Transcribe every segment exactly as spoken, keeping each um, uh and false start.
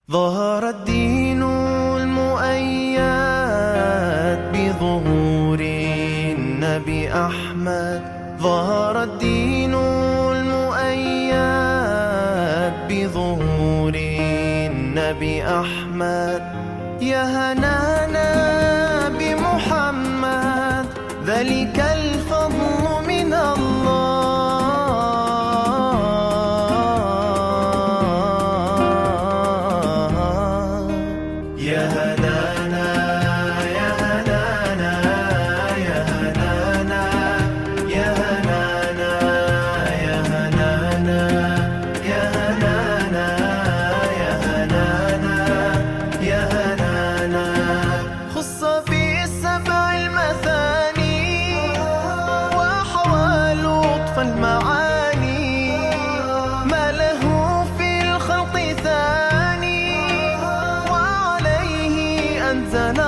ظهر الدين المؤيد بظهور النبي أحمد. ظهر الدين المؤيد بظهور النبي أحمد. يا هنانا بمحمد، ذلك الفضل من الله. يا هنانا يا هنانا يا هنانا يا هنانا يا هنانا يا هنانا يا هنانا يا هنانا. خص بالسبع المثاني وحوى لطف المعاني، ما له في الخلق ثاني وعليه أنزل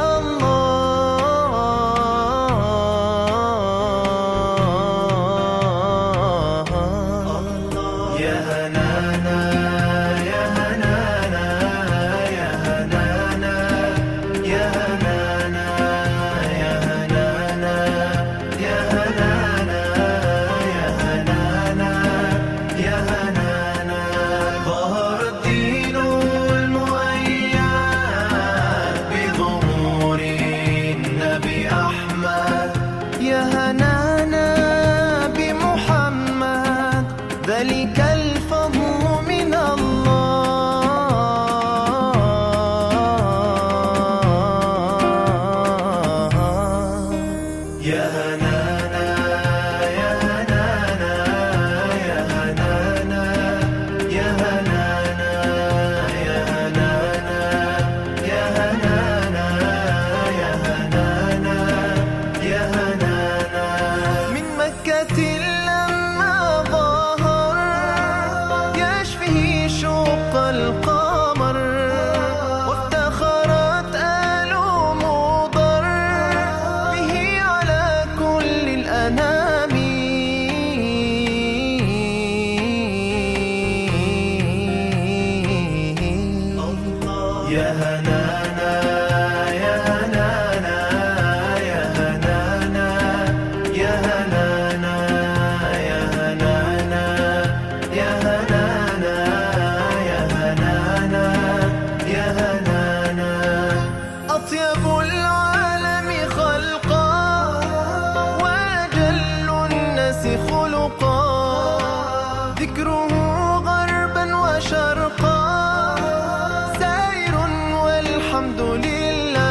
الله. يا هنانا يا هنانا يا هنانا يا هنانا يا هنانا يا هنانا يا هنانا يا هنانا. ظهر الدين المؤيد بظهور النبي أحمد. يا هنانا بمحمد، ذلك الفضل من الله. يا هنانا يا هنانا يا هنانا يا هنانا يا هنانا يا هنانا يا هنانا يا هنانا. من مكة لما ظهر يشفيه شق القمر، وافتخرت آل مضر به على كل الأنام. يا هنانا يا هنانا يا هنانا يا هنانا يا هنانا يا هنانا يا هنانا يا هنانا. أطيب العالم خلقا وأجل الناس خلقا، ذكره غربا وشرقا سائر والحمد لله.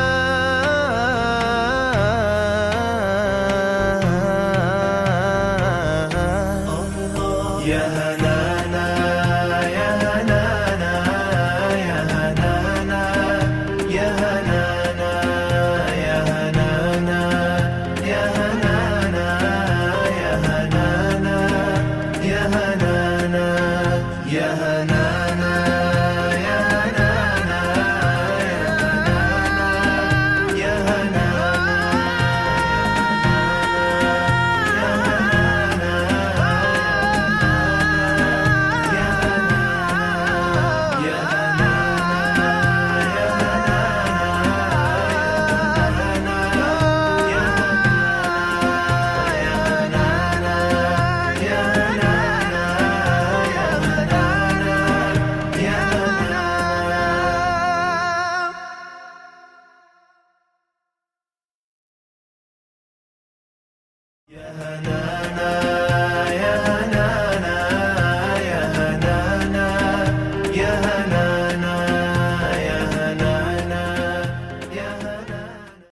يا هنانا يا هنانا يا هنانا يا هنانا يا هنانا يا هنانا يا هنانا يا هنانا يا هنانا يا هنانا يا هنانا يا هنانا.